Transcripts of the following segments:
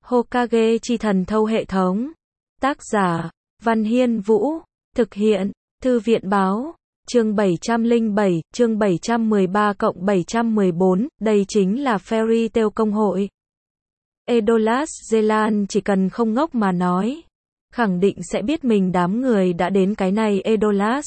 Hokage chi thần thâu hệ thống. Tác giả, Văn Hiên Vũ. Thực hiện, Thư viện Báo. Chương 707, chương 713-714, đây chính là Fairy Tail công hội. Edolas Zelan chỉ cần không ngốc mà nói, khẳng định sẽ biết mình đám người đã đến cái này Edolas.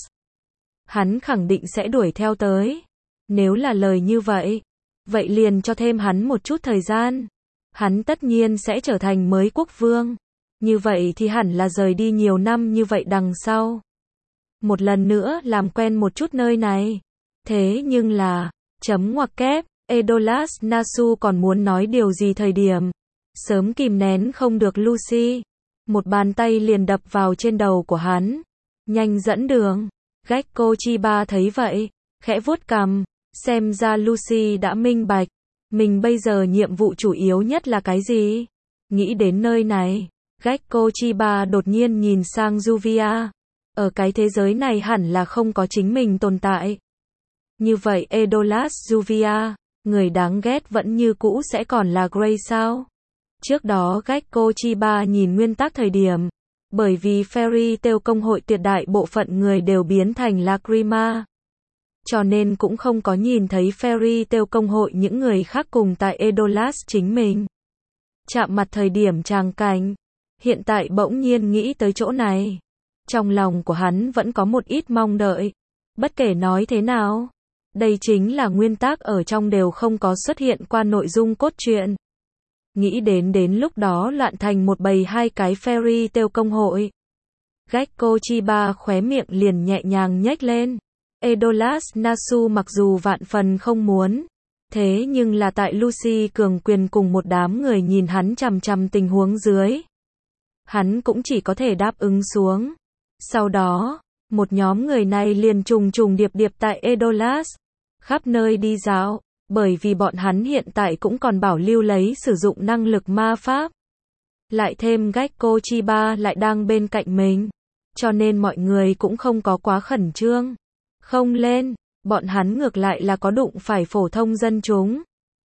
Hắn khẳng định sẽ đuổi theo tới. Nếu là lời như vậy, vậy liền cho thêm hắn một chút thời gian. Hắn tất nhiên sẽ trở thành mới quốc vương. Như vậy thì hẳn là rời đi nhiều năm như vậy đằng sau. Một lần nữa làm quen một chút nơi này. Thế nhưng là, chấm ngoặc kép, Edolas Nasu còn muốn nói điều gì thời điểm. Sớm kìm nén không được Lucy. Một bàn tay liền đập vào trên đầu của hắn. Nhanh dẫn đường. Gekko Chiba thấy vậy, khẽ vuốt cằm. Xem ra Lucy đã minh bạch. Mình bây giờ nhiệm vụ chủ yếu nhất là cái gì? Nghĩ đến nơi này, Gekko Chiba đột nhiên nhìn sang Juvia. Ở cái thế giới này hẳn là không có chính mình tồn tại. Như vậy Edolas Juvia, người đáng ghét vẫn như cũ sẽ còn là Grey sao? Trước đó Gekko Chiba nhìn nguyên tắc thời điểm, bởi vì Fairy Tail công hội tuyệt đại bộ phận người đều biến thành Lacrima. Cho nên cũng không có nhìn thấy Fairy Tail công hội những người khác cùng tại Edolas chính mình. Chạm mặt thời điểm tràng cảnh, hiện tại bỗng nhiên nghĩ tới chỗ này. Trong lòng của hắn vẫn có một ít mong đợi. Bất kể nói thế nào, đây chính là nguyên tắc ở trong đều không có xuất hiện qua nội dung cốt truyện. Nghĩ đến lúc đó loạn thành một bầy hai cái Fairy Tail công hội. Gekko Chiba khóe miệng liền nhẹ nhàng nhếch lên. Edolas Nasu mặc dù vạn phần không muốn, thế nhưng là tại Lucy cường quyền cùng một đám người nhìn hắn chằm chằm tình huống dưới. Hắn cũng chỉ có thể đáp ứng xuống. Sau đó, một nhóm người này liền trùng điệp tại Edolas, khắp nơi đi dạo, bởi vì bọn hắn hiện tại cũng còn bảo lưu lấy sử dụng năng lực ma pháp. Lại thêm Gekko Chiba lại đang bên cạnh mình, cho nên mọi người cũng không có quá khẩn trương. Không lên, bọn hắn ngược lại là có đụng phải phổ thông dân chúng.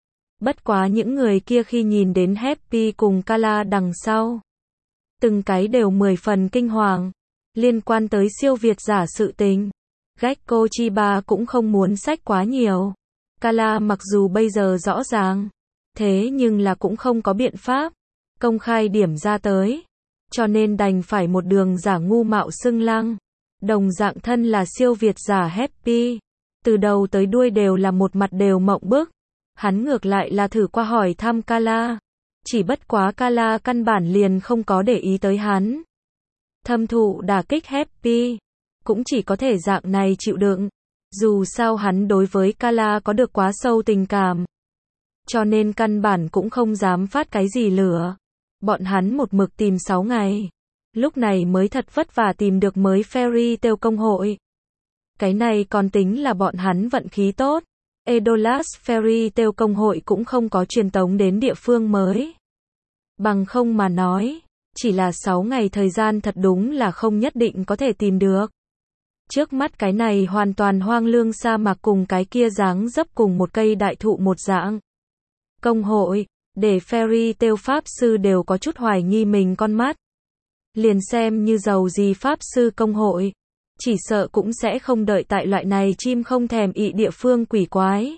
Bất quá những người kia khi nhìn đến Happy cùng Kala đằng sau, từng cái đều 10 phần kinh hoàng. Liên quan tới siêu việt giả sự tình, Gekko Chiba cũng không muốn xách quá nhiều. Kala mặc dù bây giờ rõ ràng, thế nhưng là cũng không có biện pháp công khai điểm ra tới, cho nên đành phải một đường giả ngu mạo xưng lăng. Đồng dạng thân là siêu việt giả Happy, từ đầu tới đuôi đều là một mặt đều mộng bức. Hắn ngược lại là thử qua hỏi thăm Kala, chỉ bất quá Kala căn bản liền không có để ý tới hắn. Thâm thụ đả kích Happy, cũng chỉ có thể dạng này chịu đựng. Dù sao hắn đối với Kala có được quá sâu tình cảm, cho nên căn bản cũng không dám phát cái gì lửa. Bọn hắn một mực tìm 6 ngày, lúc này mới thật vất vả tìm được mới Fairy Tail công hội. Cái này còn tính là bọn hắn vận khí tốt. Edolas Fairy Tail công hội cũng không có truyền tống đến địa phương mới. Bằng không mà nói, chỉ là 6 ngày thời gian thật đúng là không nhất định có thể tìm được. Trước mắt cái này hoàn toàn hoang lương sa mạc cùng cái kia dáng dấp cùng một cây đại thụ một dạng. Công hội, để Fairy Tail Pháp Sư đều có chút hoài nghi mình con mắt. Liền xem như giàu gì Pháp Sư công hội, chỉ sợ cũng sẽ không đợi tại loại này chim không thèm ị địa phương quỷ quái.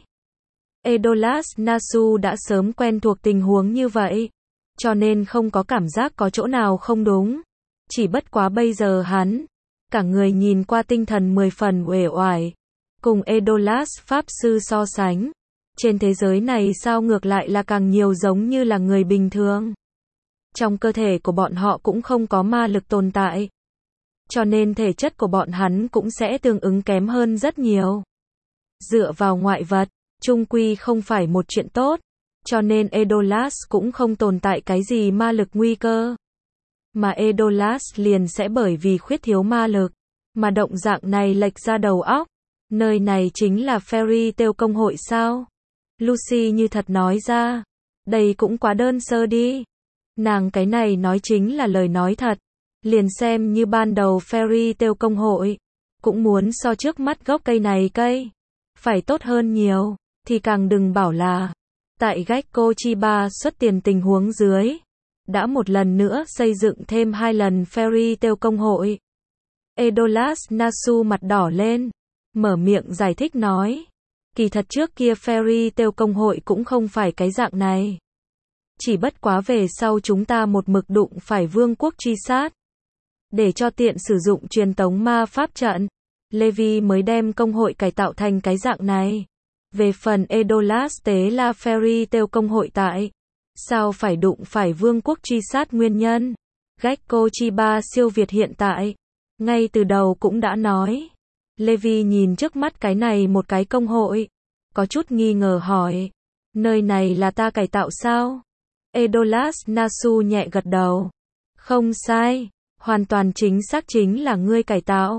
Edolas Nasu đã sớm quen thuộc tình huống như vậy, cho nên không có cảm giác có chỗ nào không đúng. Chỉ bất quá bây giờ hắn, cả người nhìn qua tinh thần 10 phần uể oải. Cùng Edolas Pháp Sư so sánh, trên thế giới này sao ngược lại là càng nhiều giống như là người bình thường. Trong cơ thể của bọn họ cũng không có ma lực tồn tại, cho nên thể chất của bọn hắn cũng sẽ tương ứng kém hơn rất nhiều. Dựa vào ngoại vật, chung quy không phải một chuyện tốt, cho nên Edolas cũng không tồn tại cái gì ma lực nguy cơ. Mà Edolas liền sẽ bởi vì khuyết thiếu ma lực, mà động dạng này lệch ra đầu óc. Nơi này chính là Fairy Tail công hội sao? Lucy như thật nói ra, đây cũng quá đơn sơ đi. Nàng cái này nói chính là lời nói thật. Liền xem như ban đầu Fairy Tail công hội, cũng muốn so trước mắt gốc cây này cây phải tốt hơn nhiều, thì càng đừng bảo là tại Gekko Chiba xuất tiền tình huống dưới. đã một lần nữa xây dựng thêm 2 lần Fairy Tail công hội. Edolas Nasu mặt đỏ lên, mở miệng giải thích nói. Kỳ thật trước kia Fairy Tail công hội cũng không phải cái dạng này. Chỉ bất quá về sau chúng ta một mực đụng phải vương quốc truy sát. Để cho tiện sử dụng truyền tống ma pháp trận, Levi mới đem công hội cải tạo thành cái dạng này. Về phần Edolas tế là Fairy Tail công hội tại sao phải đụng phải vương quốc truy sát nguyên nhân. Gekko Chiba siêu việt hiện tại, ngay từ đầu cũng đã nói. Levi nhìn trước mắt cái này một cái công hội, có chút nghi ngờ hỏi. Nơi này là ta cải tạo sao? Edolas Nasu nhẹ gật đầu. Không sai, hoàn toàn chính xác chính là ngươi cải tạo.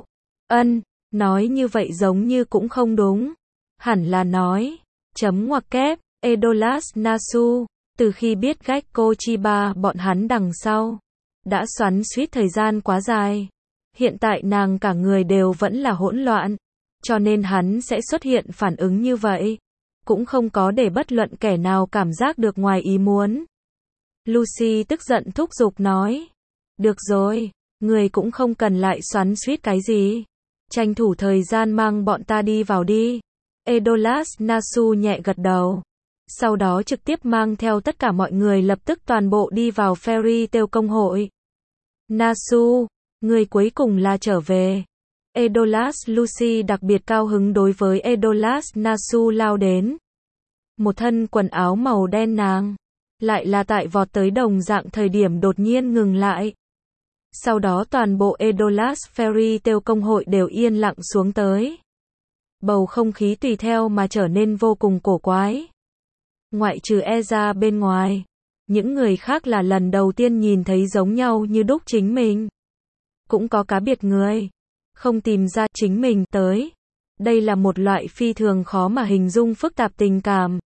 Nói như vậy giống như cũng không đúng. Hẳn là nói, chấm ngoặc kép, Edolas Nasu, từ khi biết Gekko Chiba bọn hắn đằng sau, đã xoắn xuýt thời gian quá dài. Hiện tại nàng cả người đều vẫn là hỗn loạn, cho nên hắn sẽ xuất hiện phản ứng như vậy. Cũng không có để bất luận kẻ nào cảm giác được ngoài ý muốn. Lucy tức giận thúc giục nói. Được rồi, người cũng không cần lại xoắn xuýt cái gì. Tranh thủ thời gian mang bọn ta đi vào đi. Edolas Nasu nhẹ gật đầu. Sau đó trực tiếp mang theo tất cả mọi người lập tức toàn bộ đi vào Fairy Tail công hội. Nasu, người cuối cùng là trở về. Edolas Lucy đặc biệt cao hứng đối với Edolas Nasu lao đến. Một thân quần áo màu đen nàng, lại là tại vọt tới đồng dạng thời điểm đột nhiên ngừng lại. Sau đó toàn bộ Edolas Fairy Tail công hội đều yên lặng xuống tới. Bầu không khí tùy theo mà trở nên vô cùng cổ quái. Ngoại trừ Eza bên ngoài, những người khác là lần đầu tiên nhìn thấy giống nhau như đúc chính mình. Cũng có cá biệt người không tìm ra chính mình tới. Đây là một loại phi thường khó mà hình dung phức tạp tình cảm.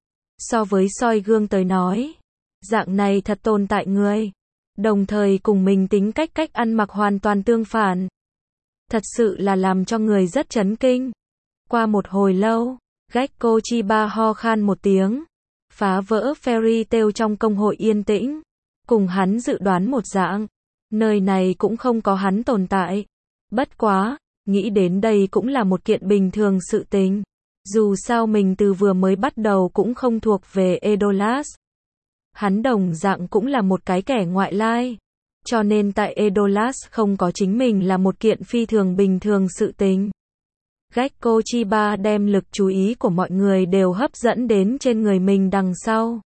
So với soi gương tới nói, dạng này thật tồn tại người, đồng thời cùng mình tính cách ăn mặc hoàn toàn tương phản. Thật sự là làm cho người rất chấn kinh. Qua một hồi lâu, Gekko Chiba ho khan một tiếng, phá vỡ Fairy Tail trong công hội yên tĩnh. Cùng hắn dự đoán một dạng, nơi này cũng không có hắn tồn tại. Bất quá, nghĩ đến đây cũng là một kiện bình thường sự tình. Dù sao mình từ vừa mới bắt đầu cũng không thuộc về Edolas. Hắn đồng dạng cũng là một cái kẻ ngoại lai. Cho nên tại Edolas không có chính mình là một kiện phi thường bình thường sự tình. Gekko Chiba đem lực chú ý của mọi người đều hấp dẫn đến trên người mình đằng sau.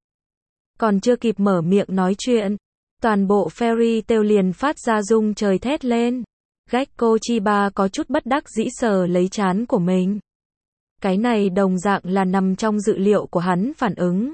Còn chưa kịp mở miệng nói chuyện, toàn bộ Fairy Tail liền phát ra rung trời thét lên. Gekko Chiba có chút bất đắc dĩ sờ lấy trán của mình. Cái này đồng dạng là nằm trong dự liệu của hắn phản ứng.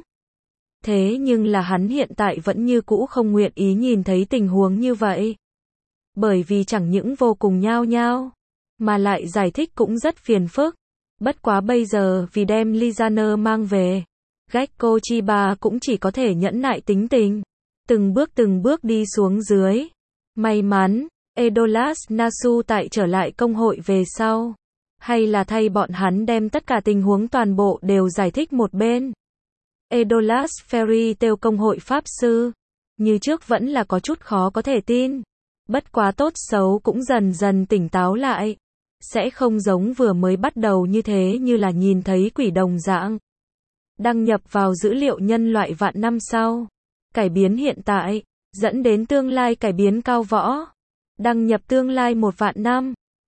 Thế nhưng là hắn hiện tại vẫn như cũ không nguyện ý nhìn thấy tình huống như vậy. Bởi vì chẳng những vô cùng nhao nhao, mà lại giải thích cũng rất phiền phức. Bất quá bây giờ vì đem Lizaner mang về, Gekko Chiba cũng chỉ có thể nhẫn nại tính tình. Từng bước đi xuống dưới. May mắn, Edolas Nasu tại trở lại công hội về sau. Hay là thay bọn hắn đem tất cả tình huống toàn bộ đều giải thích một bên. Edolas Fairy Tail công hội Pháp Sư. Như trước vẫn là có chút khó có thể tin. Bất quá tốt xấu cũng dần dần tỉnh táo lại. Sẽ không giống vừa mới bắt đầu như thế như là nhìn thấy quỷ đồng dạng. Đăng nhập vào dữ liệu nhân loại vạn năm sau. Cải biến hiện tại, dẫn đến tương lai cải biến cao võ. Đăng nhập tương lai 1 vạn năm.